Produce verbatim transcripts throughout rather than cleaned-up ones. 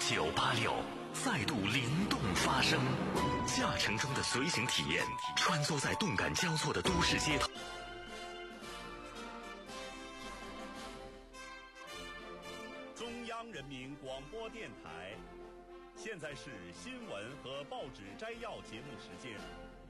九八六再度灵动发声，驾乘中的随行体验，穿梭在动感交错的都市街头。 中央人民广播电台，现在是新闻和报纸摘要节目时间。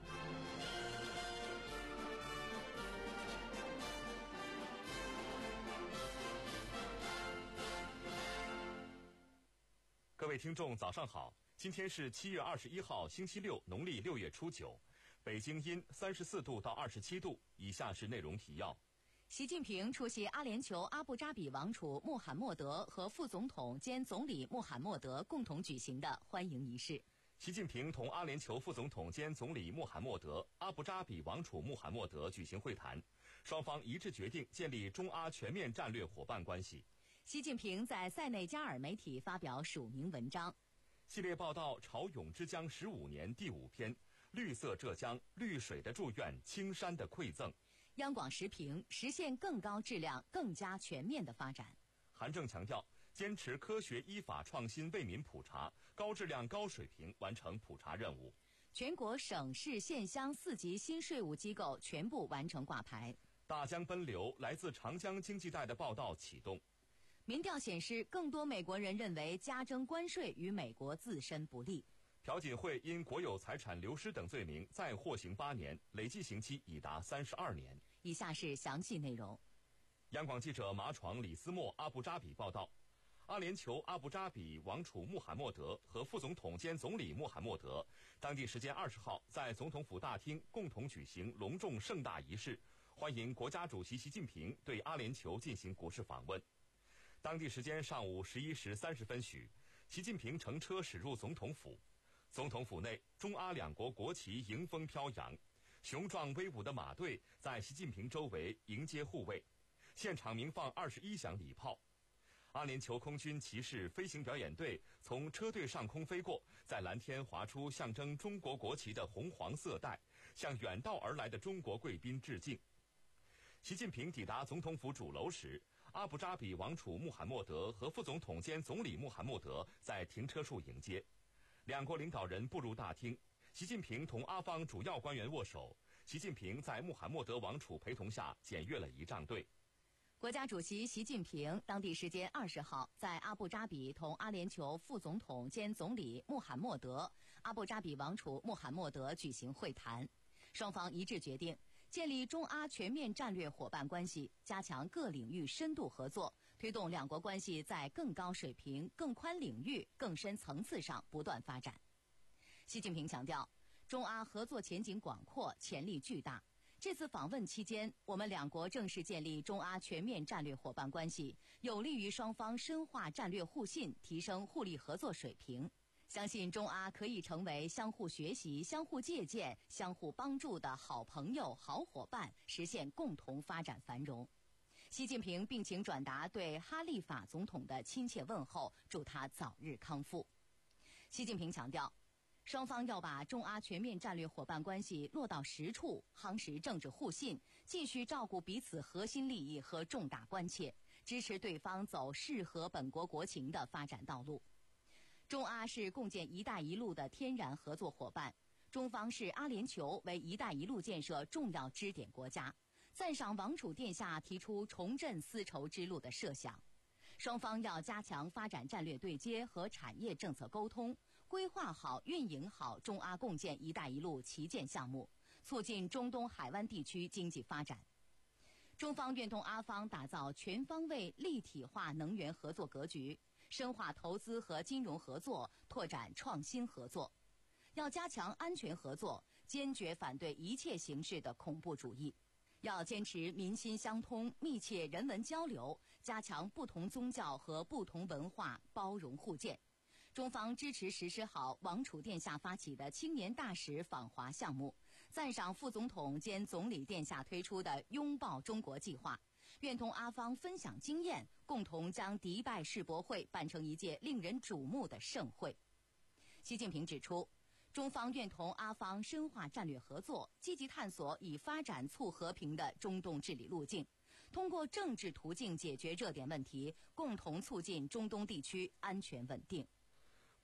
各位听众早上好，今天是七月二十一号星期六，农历六月初九，北京阴三十四度到二十七度。以下是内容提要。 习近平出席阿联酋阿布扎比王储穆罕默德和副总统兼总理穆罕默德共同举行的欢迎仪式。 习近平同阿联酋副总统兼总理穆罕默德、阿布扎比王储穆罕默德举行会谈，双方一致决定建立中阿全面战略伙伴关系。 习近平在塞内加尔媒体发表署名文章。 系列报道《潮涌之江十五年》第五篇：绿色浙江，绿水的祝愿，青山的馈赠。 央广时评：实现更高质量、更加全面的发展。 韩正强调，坚持科学依法创新为民普查，高质量高水平完成普查任务。 全国省市县乡四级新税务机构全部完成挂牌。 大江奔流，来自长江经济带的报道启动。 民调显示，更多美国人认为加征关税与美国自身不利。 朴槿惠因国有财产流失等罪名再获刑八年，累计刑期已达三十二年。 以下是详细内容。 央广记者马闯李思墨阿布扎比报道，阿联酋阿布扎比王储穆罕默德和副总统兼总理穆罕默德当地时间二十号在总统府大厅共同举行隆重盛大仪式，欢迎国家主席习近平对阿联酋进行国事访问。当地时间上午十一时三十分许，习近平乘车驶入总统府。总统府内，中阿两国国旗迎风飘扬，雄壮威武的马队在习近平周围迎接护卫，现场鸣放二十一响礼炮。阿联酋空军骑士飞行表演队从车队上空飞过，在蓝天划出象征中国国旗的红黄色带，向远道而来的中国贵宾致敬。习近平抵达总统府主楼时，阿布扎比王储穆罕默德和副总统兼总理穆罕默德在停车处迎接，两国领导人步入大厅，习近平同阿方主要官员握手，习近平在穆罕默德王储陪同下检阅了仪仗队。 国家主席习近平当地时间二十号在阿布扎比同阿联酋副总统兼总理穆罕默德、阿布扎比王储穆罕默德举行会谈，双方一致决定建立中阿全面战略伙伴关系，加强各领域深度合作，推动两国关系在更高水平、更宽领域、更深层次上不断发展。习近平强调，中阿合作前景广阔，潜力巨大。这次访问期间，我们两国正式建立中阿全面战略伙伴关系，有利于双方深化战略互信，提升互利合作水平。相信中阿可以成为相互学习、相互借鉴、相互帮助的好朋友、好伙伴，实现共同发展繁荣。习近平并请转达对哈利法总统的亲切问候，祝他早日康复。习近平强调，双方要把中阿全面战略伙伴关系落到实处，夯实政治互信，继续照顾彼此核心利益和重大关切，支持对方走适合本国国情的发展道路。中阿是共建“一带一路”的天然合作伙伴，中方视阿联酋为“一带一路”建设重要支点国家，赞赏王储殿下提出重振丝绸之路的设想。双方要加强发展战略对接和产业政策沟通，规划好、运营好中阿共建“一带一路”旗舰项目，促进中东海湾地区经济发展。中方愿同阿方打造全方位立体化能源合作格局，深化投资和金融合作，拓展创新合作。要加强安全合作，坚决反对一切形式的恐怖主义。要坚持民心相通、密切人文交流，加强不同宗教和不同文化包容互鉴。中方支持实施好王储殿下发起的青年大使访华项目，赞赏副总统兼总理殿下推出的拥抱中国计划，愿同阿方分享经验，共同将迪拜世博会办成一届令人瞩目的盛会。习近平指出，中方愿同阿方深化战略合作，积极探索以发展促和平的中东治理路径，通过政治途径解决热点问题，共同促进中东地区安全稳定。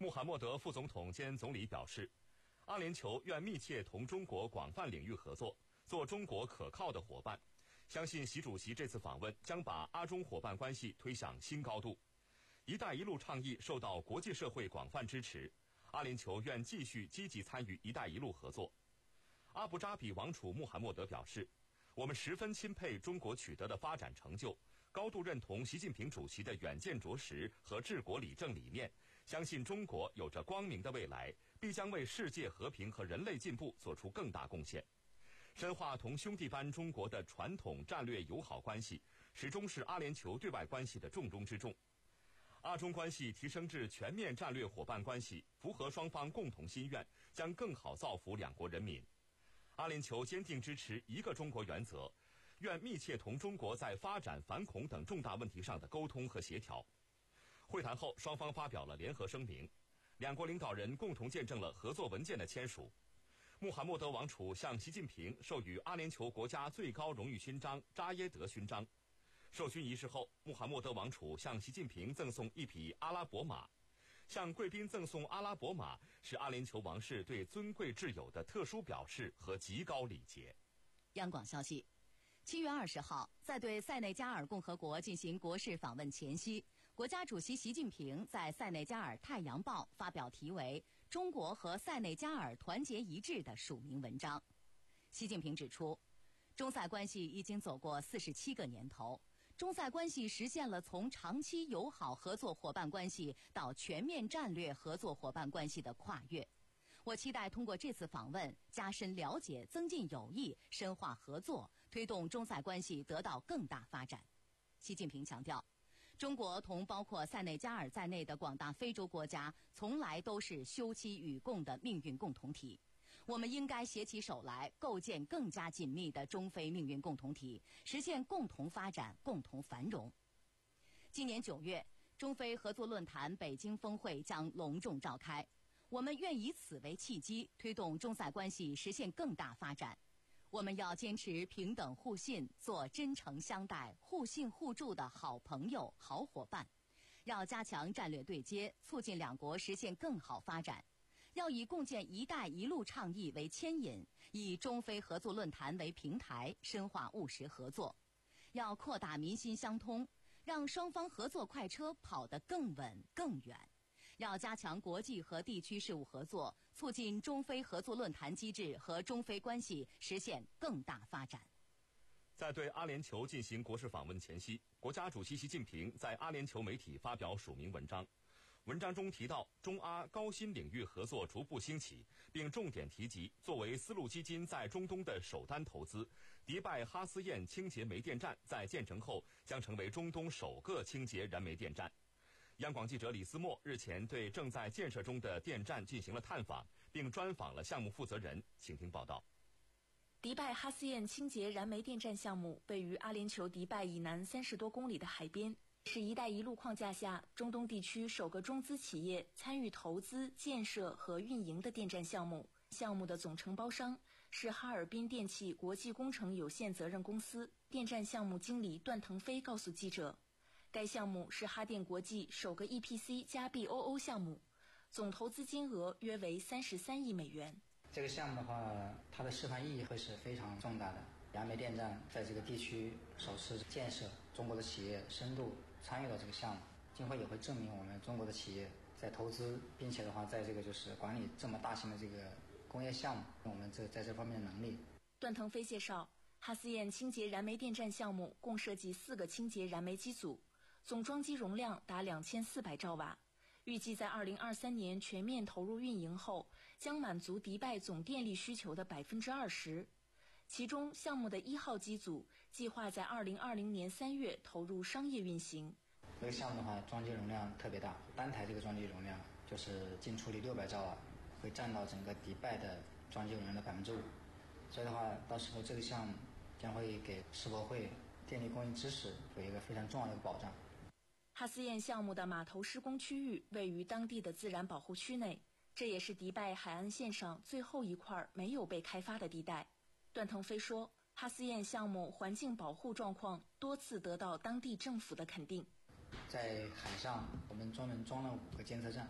穆罕默德副总统兼总理表示，阿联酋愿密切同中国广泛领域合作，做中国可靠的伙伴。相信习主席这次访问将把阿中伙伴关系推向新高度。一带一路倡议受到国际社会广泛支持，阿联酋愿继续积极参与一带一路合作。阿布扎比王储穆罕默德表示，我们十分钦佩中国取得的发展成就，高度认同习近平主席的远见卓识和治国理政理念，相信中国有着光明的未来，必将为世界和平和人类进步做出更大贡献。深化同兄弟般中国的传统战略友好关系，始终是阿联酋对外关系的重中之重。阿中关系提升至全面战略伙伴关系，符合双方共同心愿，将更好造福两国人民。阿联酋坚定支持一个中国原则，愿密切同中国在发展、反恐等重大问题上的沟通和协调。会谈后，双方发表了联合声明，两国领导人共同见证了合作文件的签署。穆罕默德王储向习近平授予阿联酋国家最高荣誉勋章扎耶德勋章。授勋仪式后，穆罕默德王储向习近平赠送一匹阿拉伯马。向贵宾赠送阿拉伯马是阿联酋王室对尊贵挚友的特殊表示和极高礼节。 央广消息，七月二十号，在对塞内加尔共和国进行国事访问前夕，国家主席习近平在塞内加尔《太阳报》发表题为《中国和塞内加尔团结一致》的署名文章。习近平指出，中塞关系已经走过四十七个年头，中塞关系实现了从长期友好合作伙伴关系到全面战略合作伙伴关系的跨越。我期待通过这次访问，加深了解、增进友谊、深化合作，推动中塞关系得到更大发展。习近平强调，中国同包括塞内加尔在内的广大非洲国家从来都是休戚与共的命运共同体。我们应该携起手来，构建更加紧密的中非命运共同体，实现共同发展、共同繁荣。今年九月，中非合作论坛北京峰会将隆重召开。我们愿以此为契机，推动中塞关系实现更大发展。我们要坚持平等互信，做真诚相待、互信互助的好朋友、好伙伴。要加强战略对接，促进两国实现更好发展。要以共建“一带一路”倡议为牵引，以中非合作论坛为平台，深化务实合作。要扩大民心相通，让双方合作快车跑得更稳更远。要加强国际和地区事务合作，促进中非合作论坛机制和中非关系实现更大发展。 在对阿联酋进行国事访问前夕，国家主席习近平在阿联酋媒体发表署名文章。文章中提到，中阿高新领域合作逐步兴起，并重点提及作为丝路基金在中东的首单投资，迪拜哈斯燕清洁煤电站在建成后将成为中东首个清洁燃煤电站。央广记者李思墨日前对正在建设中的电站进行了探访，并专访了项目负责人，请听报道。 迪拜哈斯燕清洁燃煤电站项目位于阿联酋迪拜以南三十多公里的海边，是一带一路框架下中东地区首个中资企业参与投资、建设和运营的电站项目。项目的总承包商是哈尔滨电气国际工程有限责任公司。电站项目经理段腾飞告诉记者，该项目是哈电国际首个 E P C 加 B O O 项目，总投资金额约为三十三亿美元。 这个项目的话，它的示范意义会是非常重大的。燃煤电站在这个地区首次建设，中国的企业深度参与到这个项目，今后也会证明我们中国的企业在投资，并且的话，在这个就是管理这么大型的这个工业项目，我们这在这方面的能力。 段腾飞介绍，哈斯燕清洁燃煤电站项目共设计四个清洁燃煤机组，总装机容量达两千四百兆瓦。预计在二零二三年全面投入运营后，将满足迪拜总电力需求的百分之二十。其中，项目的一号机组计划在二零二零年三月投入商业运行。 这个项目的话，装机容量特别大，单台这个装机容量就是净处理六百兆瓦，会占到整个迪拜的装机容量的百分之五。所以的话，到时候这个项目将会给世博会电力供应支持有一个非常重要的保障。 哈斯燕项目的码头施工区域位于当地的自然保护区内，这也是迪拜海岸线上最后一块没有被开发的地带。段腾飞说，哈斯燕项目环境保护状况多次得到当地政府的肯定。 在海上，我们专门装了五个监测站，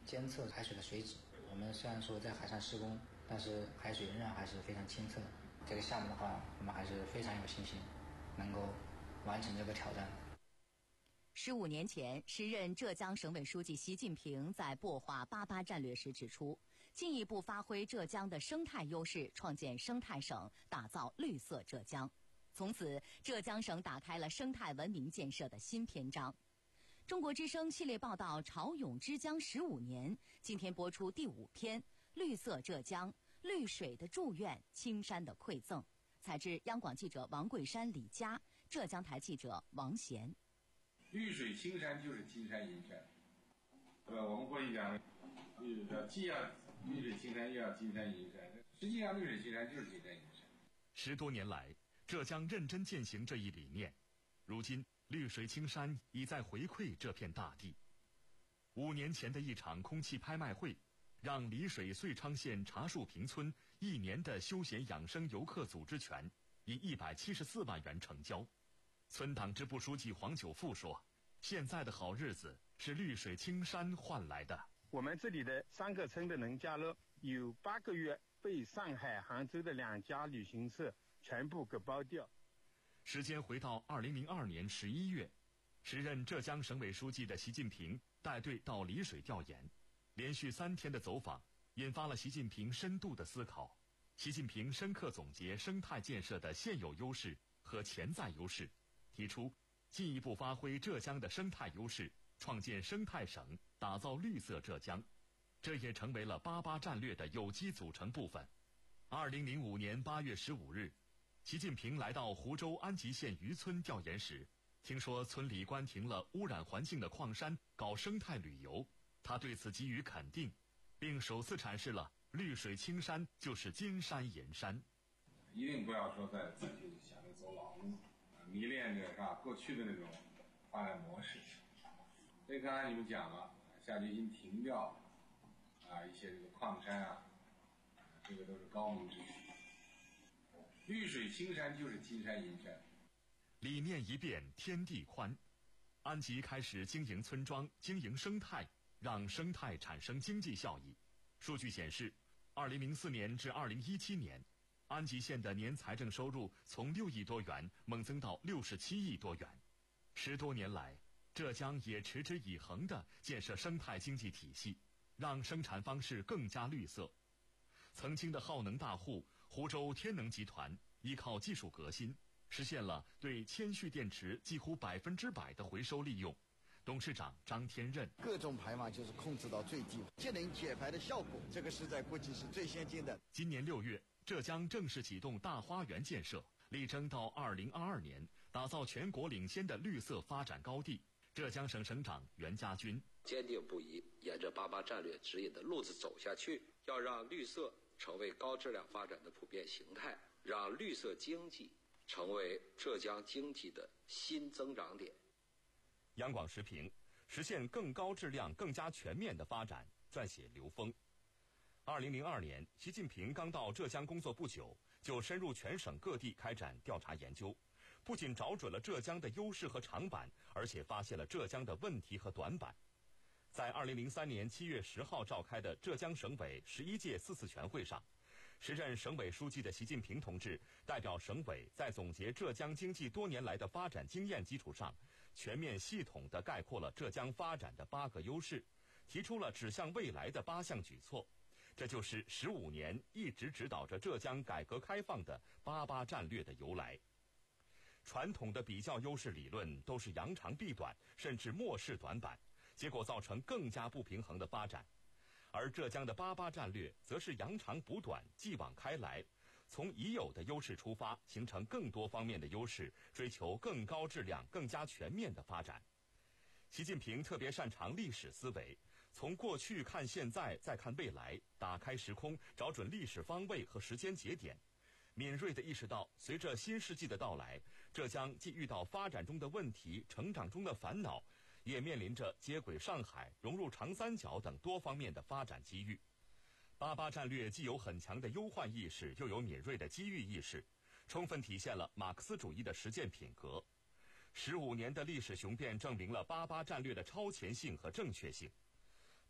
监测海水的水质。我们虽然说在海上施工，但是海水仍然还是非常清澈。这个项目的话，我们还是非常有信心能够完成这个挑战。 十五年前，时任浙江省委书记习近平在擘画八八战略时指出，进一步发挥浙江的生态优势，创建生态省，打造绿色浙江。从此，浙江省打开了生态文明建设的新篇章。中国之声系列报道《潮涌之江十五年》，今天播出第五篇《绿色浙江：绿水的祝愿，青山的馈赠》，采自央广记者王桂山、李佳，浙江台记者王贤。 绿水青山就是金山银山，对吧？我们过去讲，绿既要绿水青山，又要金山银山。实际上，绿水青山就是金山银山。 十多年来，浙江认真践行这一理念，如今绿水青山已在回馈这片大地。五年前的一场空气拍卖会，让丽水遂昌县茶树坪村一年的休闲养生游客组织权以一百七十四万元成交。村党支部书记黄九富说：“现在的好日子是绿水青山换来的。 我们这里的三个村的农家乐有八个月被上海、杭州的两家旅行社全部给包掉。” 时间回到二零零二年十一月，时任浙江省委书记的习近平带队到丽水调研，连续三天的走访引发了习近平深度的思考。习近平深刻总结生态建设的现有优势和潜在优势，提出进一步发挥浙江的生态优势，创建生态省，打造绿色浙江。这也成为了八八战略的有机组成部分。二零零五年八月十五日，习近平来到湖州安吉县渔村调研时，听说村里关停了污染环境的矿山，搞生态旅游，他对此给予肯定，并首次阐释了绿水青山就是金山银山。 一定不要说在自己想着走老路，迷恋着是吧过去的那种发展模式。所以刚才你们讲了，下决心停掉啊一些这个矿山啊，这个都是高明之举。绿水青山就是金山银山。 理念一变天地宽，安吉开始经营村庄，经营生态，让生态产生经济效益。数据显示，二零零四年至二零一七年，安吉县的年财政收入从六亿多元猛增到六十七亿多元。十多年来，浙江也持之以恒地建设生态经济体系，让生产方式更加绿色。曾经的耗能大户湖州天能集团依靠技术革新，实现了对铅蓄电池几乎百分之百的回收利用。董事长张天任： 各种排放就是控制到最低，节能减排的效果，这个是在国际是最先进的。 今年六月，浙江正式启动大花园建设，力争到二零二二年打造全国领先的绿色发展高地。浙江省省长袁家军： 坚定不移沿着八八战略指引的路子走下去，要让绿色成为高质量发展的普遍形态，让绿色经济成为浙江经济的新增长点。 央广时评：实现更高质量、更加全面的发展。撰写刘峰。二零零二年，习近平刚到浙江工作不久，就深入全省各地开展调查研究，不仅找准了浙江的优势和长板，而且发现了浙江的问题和短板。在二零零三年七月十号召开的浙江省委十一届四次全会上，时任省委书记的习近平同志代表省委，在总结浙江经济多年来的发展经验基础上，全面系统地概括了浙江发展的八个优势，提出了指向未来的八项举措。这就是十五年一直指导着浙江改革开放的八八战略的由来。传统的比较优势理论都是扬长避短，甚至漠视短板，结果造成更加不平衡的发展。而浙江的八八战略则是扬长补短，继往开来，从已有的优势出发，形成更多方面的优势，追求更高质量、更加全面的发展。习近平特别擅长历史思维，从过去看现在，再看未来，打开时空，找准历史方位和时间节点，敏锐地意识到，随着新世纪的到来，浙江既遇到发展中的问题、成长中的烦恼，也面临着接轨上海、融入长三角等多方面的发展机遇。八八战略既有很强的忧患意识，又有敏锐的机遇意识，充分体现了马克思主义的实践品格。十五年的历史雄辩证明了八八战略的超前性和正确性。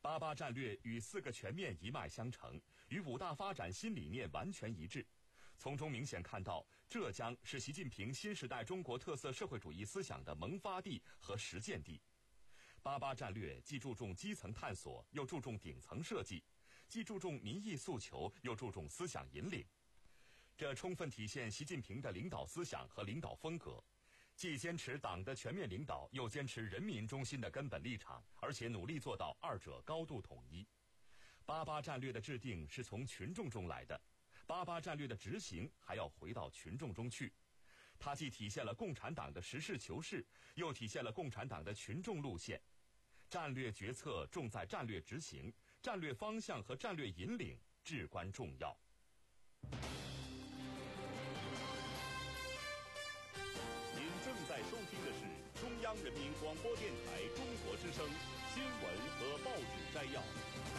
八八战略与四个全面一脉相承，与五大发展新理念完全一致。从中明显看到，浙江是习近平新时代中国特色社会主义思想的萌发地和实践地。八八战略既注重基层探索，又注重顶层设计，既注重民意诉求，又注重思想引领。这充分体现习近平的领导思想和领导风格，既坚持党的全面领导，又坚持人民中心的根本立场，而且努力做到二者高度统一。八八战略的制定是从群众中来的，八八战略的执行还要回到群众中去。它既体现了共产党的实事求是，又体现了共产党的群众路线。战略决策重在战略执行，战略方向和战略引领至关重要。 您正在收听的是中央人民广播电台中国之声新闻和报纸摘要。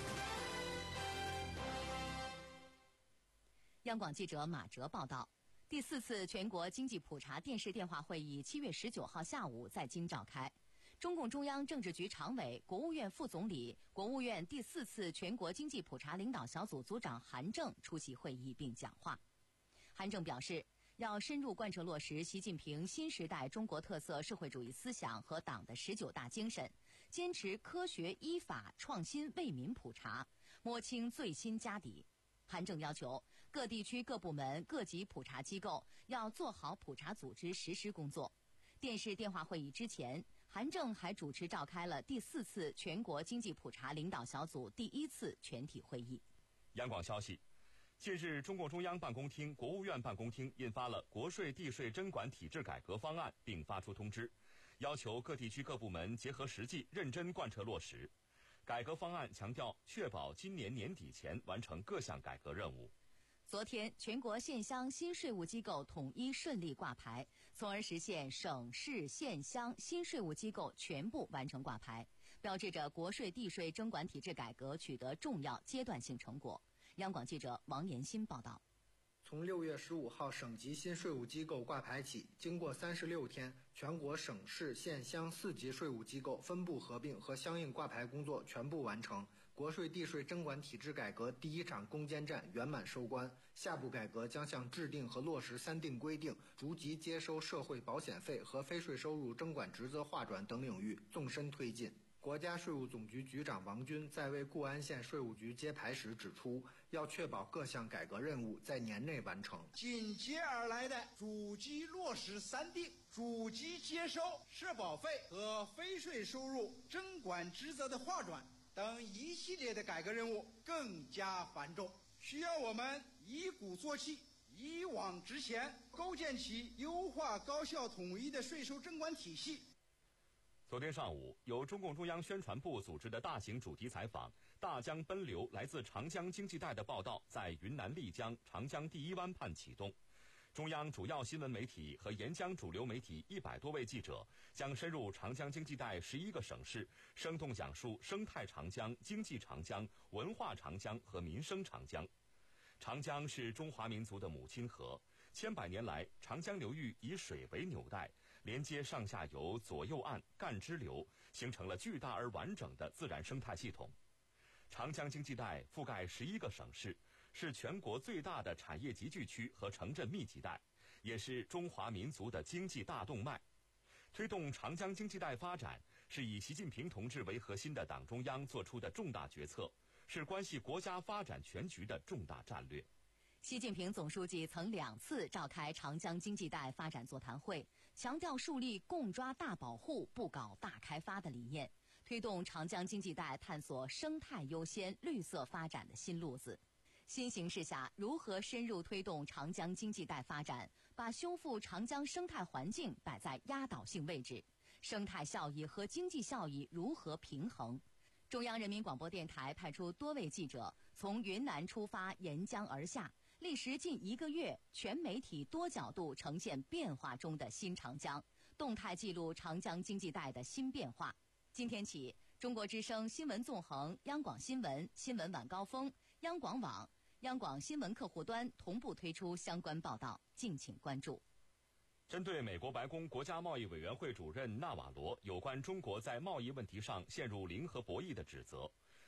央广记者马哲报道，第四次全国经济普查电视电话会议七月十九号下午在京召开。中共中央政治局常委、国务院副总理、国务院第四次全国经济普查领导小组组长韩正出席会议并讲话。韩正表示，要深入贯彻落实习近平新时代中国特色社会主义思想和党的十九大精神，坚持科学依法创新为民普查，摸清最新家底。韩正要求各地区各部门各级普查机构要做好普查组织实施工作。电视电话会议之前，韩正还主持召开了第四次全国经济普查领导小组第一次全体会议。 央广消息，近日中共中央办公厅、国务院办公厅印发了国税地税征管体制改革方案，并发出通知，要求各地区各部门结合实际，认真贯彻落实。改革方案强调，确保今年年底前完成各项改革任务。 昨天，全国县乡新税务机构统一顺利挂牌，从而实现省市县乡新税务机构全部完成挂牌，标志着国税地税征管体制改革取得重要阶段性成果。央广记者王延新报道。 从六月十五号省级新税务机构挂牌起，经过三十六天，全国省市县乡四级税务机构分部合并和相应挂牌工作全部完成，国税地税征管体制改革第一场攻坚战圆满收官。下步改革将向制定和落实三定规定、逐级接收社会保险费和非税收入征管职责划转等领域纵深推进。国家税务总局局长王军在为固安县税务局揭牌时指出，要确保各项改革任务在年内完成。 紧接而来的逐级落实三定、逐级接收社保费和非税收入征管职责的划转等一系列的改革任务更加繁重，需要我们一鼓作气，一往直前，构建起优化高效统一的税收征管体系。 昨天上午，由中共中央宣传部组织的大型主题采访《大江奔流来自长江经济带》的报道在云南丽江长江第一湾畔启动。中央主要新闻媒体和沿江主流媒体一百多位记者将深入长江经济带十一个省市，生动讲述生态长江、经济长江、文化长江和民生长江。长江是中华民族的母亲河，千百年来，长江流域以水为纽带，连接上下游、左右岸、干支流，形成了巨大而完整的自然生态系统。长江经济带覆盖十一个省市，是全国最大的产业集聚区和城镇密集带，也是中华民族的经济大动脉。推动长江经济带发展，是以习近平同志为核心的党中央做出的重大决策，是关系国家发展全局的重大战略。 习近平总书记曾两次召开长江经济带发展座谈会，强调树立共抓大保护、不搞大开发的理念，推动长江经济带探索生态优先、绿色发展的新路子。新形势下，如何深入推动长江经济带发展，把修复长江生态环境摆在压倒性位置，生态效益和经济效益如何平衡？中央人民广播电台派出多位记者从云南出发，沿江而下，历时近一个月，全媒体多角度呈现变化中的新长江，动态记录长江经济带的新变化。今天起，中国之声新闻纵横、央广新闻、新闻晚高峰、央广网、央广新闻客户端同步推出相关报道，敬请关注。 针对美国白宫国家贸易委员会主任纳瓦罗有关中国在贸易问题上陷入零和博弈的指责，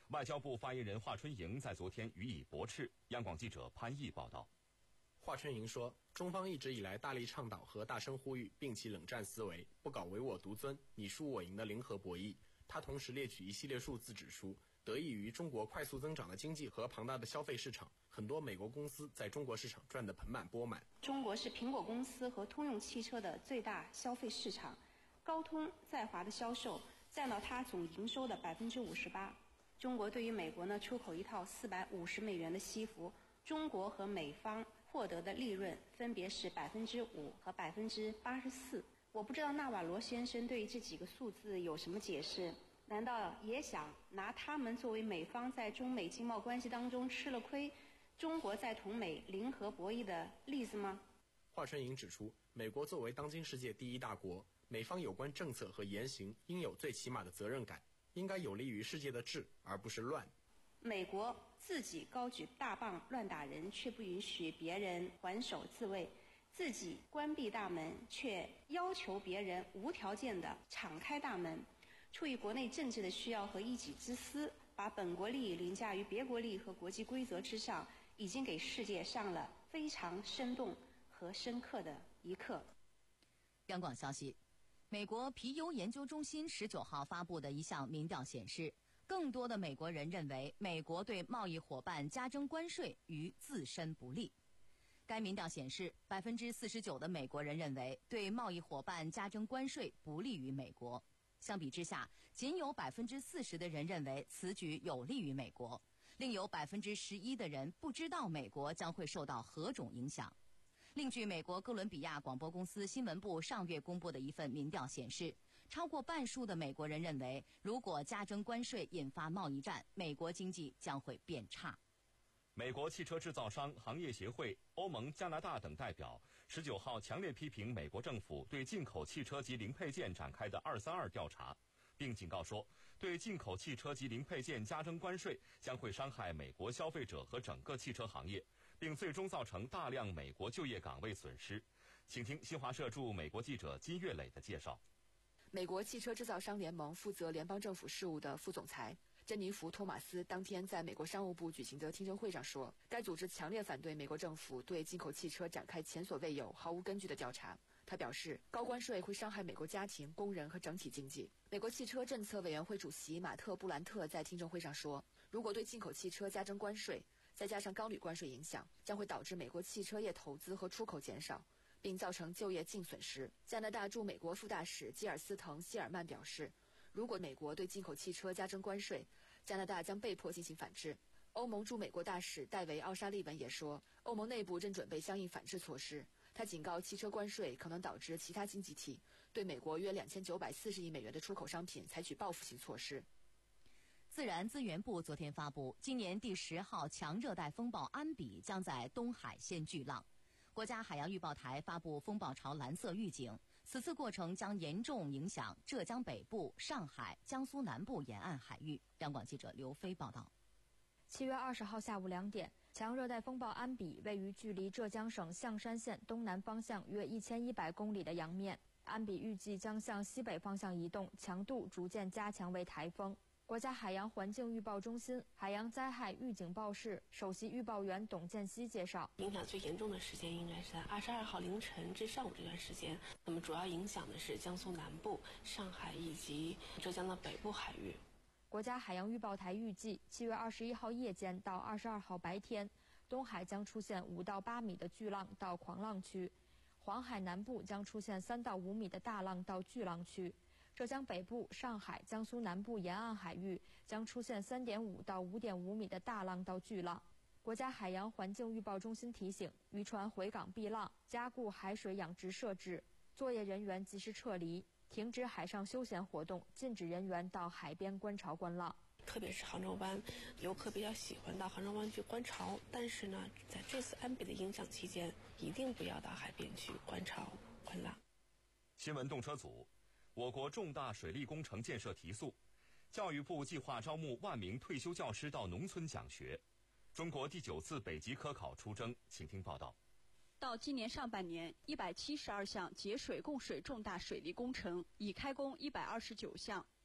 外交部发言人华春莹在昨天予以驳斥。央广记者潘毅报道。 华春莹说，中方一直以来大力倡导和大声呼吁摒弃冷战思维，不搞唯我独尊、你输我赢的零和博弈。他同时列举一系列数字指出，得益于中国快速增长的经济和庞大的消费市场，很多美国公司在中国市场赚得盆满钵满。 中国是苹果公司和通用汽车的最大消费市场，高通在华的销售占到它总营收的百分之五十八。中国对于美国呢出口一套四百五十美元的西服，中国和美方获得的利润分别是百分之五和百分之八十四。我不知道纳瓦罗先生对这几个数字有什么解释？难道也想拿他们作为美方在中美经贸关系当中吃了亏，中国在同美零和博弈的例子吗？ 华春莹指出，美国作为当今世界第一大国，美方有关政策和言行应有最起码的责任感，应该有利于世界的治，而不是乱。 美国自己高举大棒乱打人，却不允许别人还手自卫，自己关闭大门，却要求别人无条件地敞开大门。出于国内政治的需要和一己之私，把本国利益凌驾于别国利益和国际规则之上，已经给世界上了非常生动和深刻的一课。 央广消息，美国皮尤研究中心十九号发布的一项民调显示，更多的美国人认为美国对贸易伙伴加征关税于自身不利。该民调显示，百分之四十九的美国人认为对贸易伙伴加征关税不利于美国。相比之下，仅有百分之四十的人认为此举有利于美国，另有百分之十一的人不知道美国将会受到何种影响。另据美国哥伦比亚广播公司新闻部上月公布的一份民调显示，超过半数的美国人认为，如果加征关税引发贸易战，美国经济将会变差。 美国汽车制造商行业协会、欧盟、加拿大等代表十九号强烈批评美国政府对进口汽车及零配件展开的二三二调查，并警告说，对进口汽车及零配件加征关税将会伤害美国消费者和整个汽车行业，并最终造成大量美国就业岗位损失。请听新华社驻美国记者金岳磊的介绍。 美国汽车制造商联盟负责联邦政府事务的副总裁珍妮弗·托马斯当天在美国商务部举行的听证会上说，该组织强烈反对美国政府对进口汽车展开前所未有、毫无根据的调查。他表示，高关税会伤害美国家庭、工人和整体经济。美国汽车政策委员会主席马特·布兰特在听证会上说，如果对进口汽车加征关税，再加上钢铝关税影响，将会导致美国汽车业投资和出口减少，并造成就业净损失。加拿大驻美国副大使基尔斯滕·希尔曼表示，如果美国对进口汽车加征关税，加拿大将被迫进行反制。欧盟驻美国大使戴维·奥沙利文也说，欧盟内部正准备相应反制措施。他警告，汽车关税可能导致其他经济体对美国约两千九百四十亿美元的出口商品采取报复性措施。 自然资源部昨天发布，今年第十号强热带风暴安比将在东海掀巨浪。国家海洋预报台发布风暴潮蓝色预警，此次过程将严重影响浙江北部、上海、江苏南部沿岸海域。央广记者刘飞报道。 七月二十号下午两点，强热带风暴安比位于距离浙江省象山县东南方向约一千一百公里的洋面。安比预计将向西北方向移动，强度逐渐加强为台风。国家海洋环境预报中心海洋灾害预警报室首席预报员董建熙介绍， 影响最严重的时间应该是在二十二号凌晨至上午这段时间。那么主要影响的是江苏南部、上海以及浙江的北部海域。 国家海洋预报台预计，七月二十一号夜间到二十二号白天，东海将出现五到八米的巨浪到狂浪区，黄海南部将出现三到五米的大浪到巨浪区。浙江北部、上海、江苏南部沿岸海域将出现三点五到五点五米的大浪到巨浪。国家海洋环境预报中心提醒，渔船回港避浪，加固海水养殖设置，作业人员及时撤离，停止海上休闲活动，禁止人员到海边观潮观浪。 特别是杭州湾，游客比较喜欢到杭州湾去观潮，但是呢，在这次安比的影响期间，一定不要到海边去观潮观浪。 新闻动车组。我国重大水利工程建设提速，教育部计划招募万名退休教师到农村讲学。中国第九次北极科考出征，请听报道。 到今年上半年，一百七十二项节水供水重大水利工程已开工一百二十九项，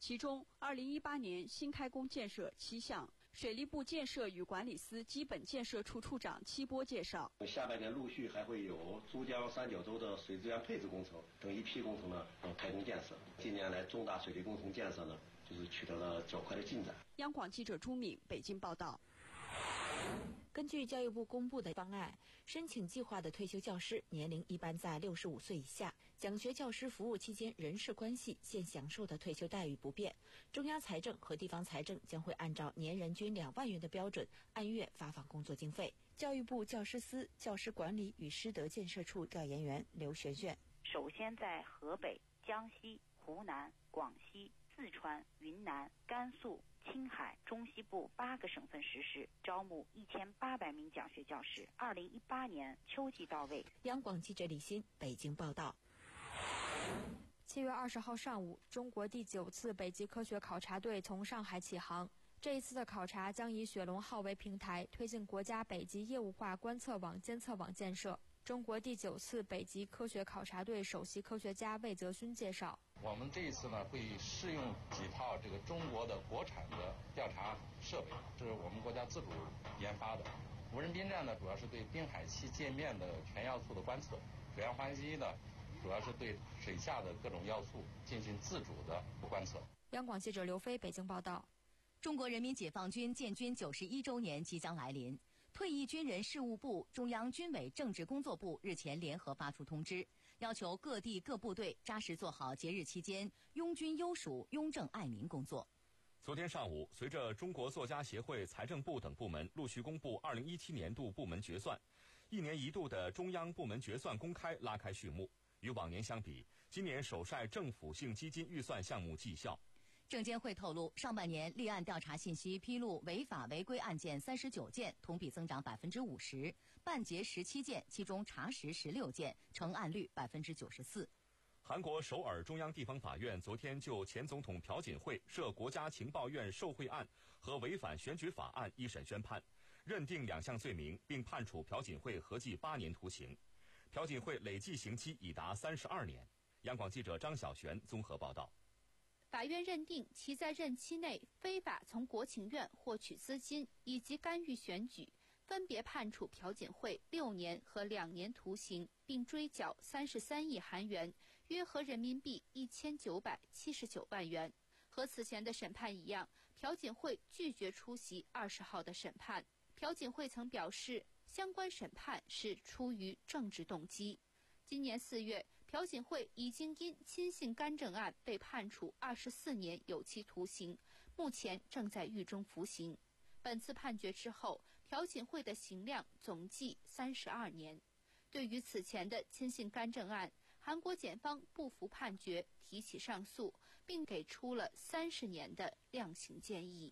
其中二零一八年新开工建设七项。水利部建设与管理司基本建设处处长戚波介绍， 下半年陆续还会有珠江三角洲的水资源配置工程等一批工程呢开工建设。近年来重大水利工程建设呢，就是取得了较快的进展。 央广记者朱敏北京报道。 根据教育部公布的方案，申请计划的退休教师年龄一般在六十五岁以下，奖学教师服务期间人事关系现享受的退休待遇不变。中央财政和地方财政将会按照年人均两万元的标准，按月发放工作经费。教育部教师司教师管理与师德建设处调研员刘璇璇， 首先在河北、江西、湖南、广西、四川、云南、甘肃、青海、中西部八个省份实施，招募一千八百名讲学教师。二零一八年秋季到位。 央广记者李欣北京报道。 七月二十号上午，中国第九次北极科学考察队从上海起航。这一次的考察将以雪龙号为平台，推进国家北极业务化观测网监测网建设。中国第九次北极科学考察队首席科学家魏泽勋介绍， 我们这一次呢会试用几套这个中国的国产的调查设备，是我们国家自主研发的。无人冰站呢主要是对冰海期界面的全要素的观测，水样环机呢主要是对水下的各种要素进行自主的观测。 央广记者刘飞北京报道。 中国人民解放军建军九十一周年即将来临，退役军人事务部、中央军委政治工作部日前联合发出通知，要求各地各部队扎实做好节日期间拥军优属、拥政爱民工作。 昨天上午，随着中国作家协会、财政部等部门陆续公布二零一七年度部门决算，一年一度的中央部门决算公开拉开序幕。与往年相比，今年首晒政府性基金预算项目绩效。 证监会透露，上半年立案调查信息披露违法违规案件三十九件，同比增长百分之五十；办结十七件，其中查实十六件，成案率百分之九十四。 韩国首尔中央地方法院昨天就前总统朴槿惠涉国家情报院受贿案和违反选举法案一审宣判，认定两项罪名，并判处朴槿惠合计八年徒刑。朴槿惠累计刑期已达三十二年。央广记者张小璇综合报道。 法院认定其在任期内非法从国情院获取资金以及干预选举，分别判处朴槿惠六年和两年徒刑，并追缴三十三亿韩元，约合人民币一千九百七十九万元。和此前的审判一样，朴槿惠拒绝出席二十号的审判。朴槿惠曾表示，相关审判是出于政治动机。今年四月，朴槿惠已经因亲信干政案被判处二十四年有期徒刑，目前正在狱中服刑。本次判决之后，朴槿惠的刑量总计三十二年。对于此前的亲信干政案，韩国检方不服判决，提起上诉，并给出了三十年的量刑建议。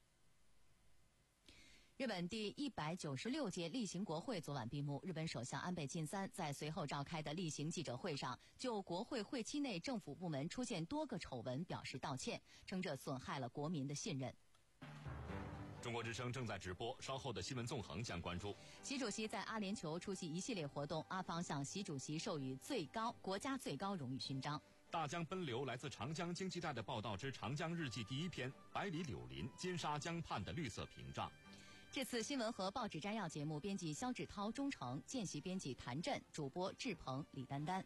日本第一百九十六届例行国会昨晚闭幕，日本首相安倍晋三在随后召开的例行记者会上，就国会会期内政府部门出现多个丑闻表示道歉，称这损害了国民的信任。 中国之声正在直播，稍后的新闻纵横将关注。 习主席在阿联酋出席一系列活动，阿方向习主席授予最高国家最高荣誉勋章。 大江奔流来自长江经济带的报道之长江日记第一篇：百里柳林，金沙江畔的绿色屏障。 这次新闻和报纸摘要节目，编辑肖志涛、钟诚，见习编辑谭震，主播志鹏、李丹丹。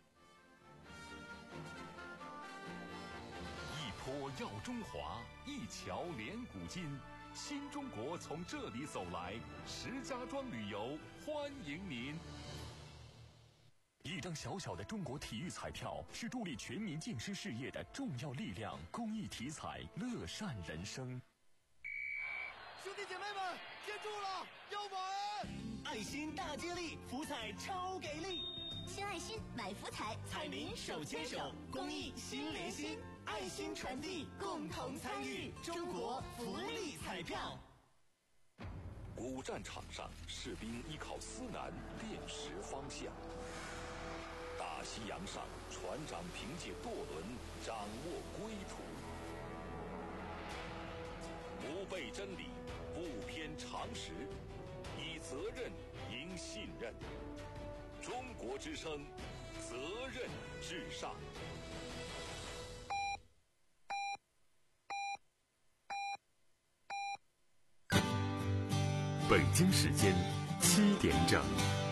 一坡耀中华，一桥连古今。新中国从这里走来，石家庄旅游欢迎您。一张小小的中国体育彩票，是助力全民健身事业的重要力量。公益体彩，乐善人生。 兄弟姐妹们，接住了，要买！爱心大接力，福彩超给力！ 新爱心买福彩， 彩民手牵手，公益心连心，爱心传递，共同参与中国福利彩票。 古战场上，士兵依靠思南辨识方向；大西洋上，船长凭借舵轮掌握归途。不背真理，不偏常识，以责任赢信任。中国之声，责任至上。 北京时间七点整。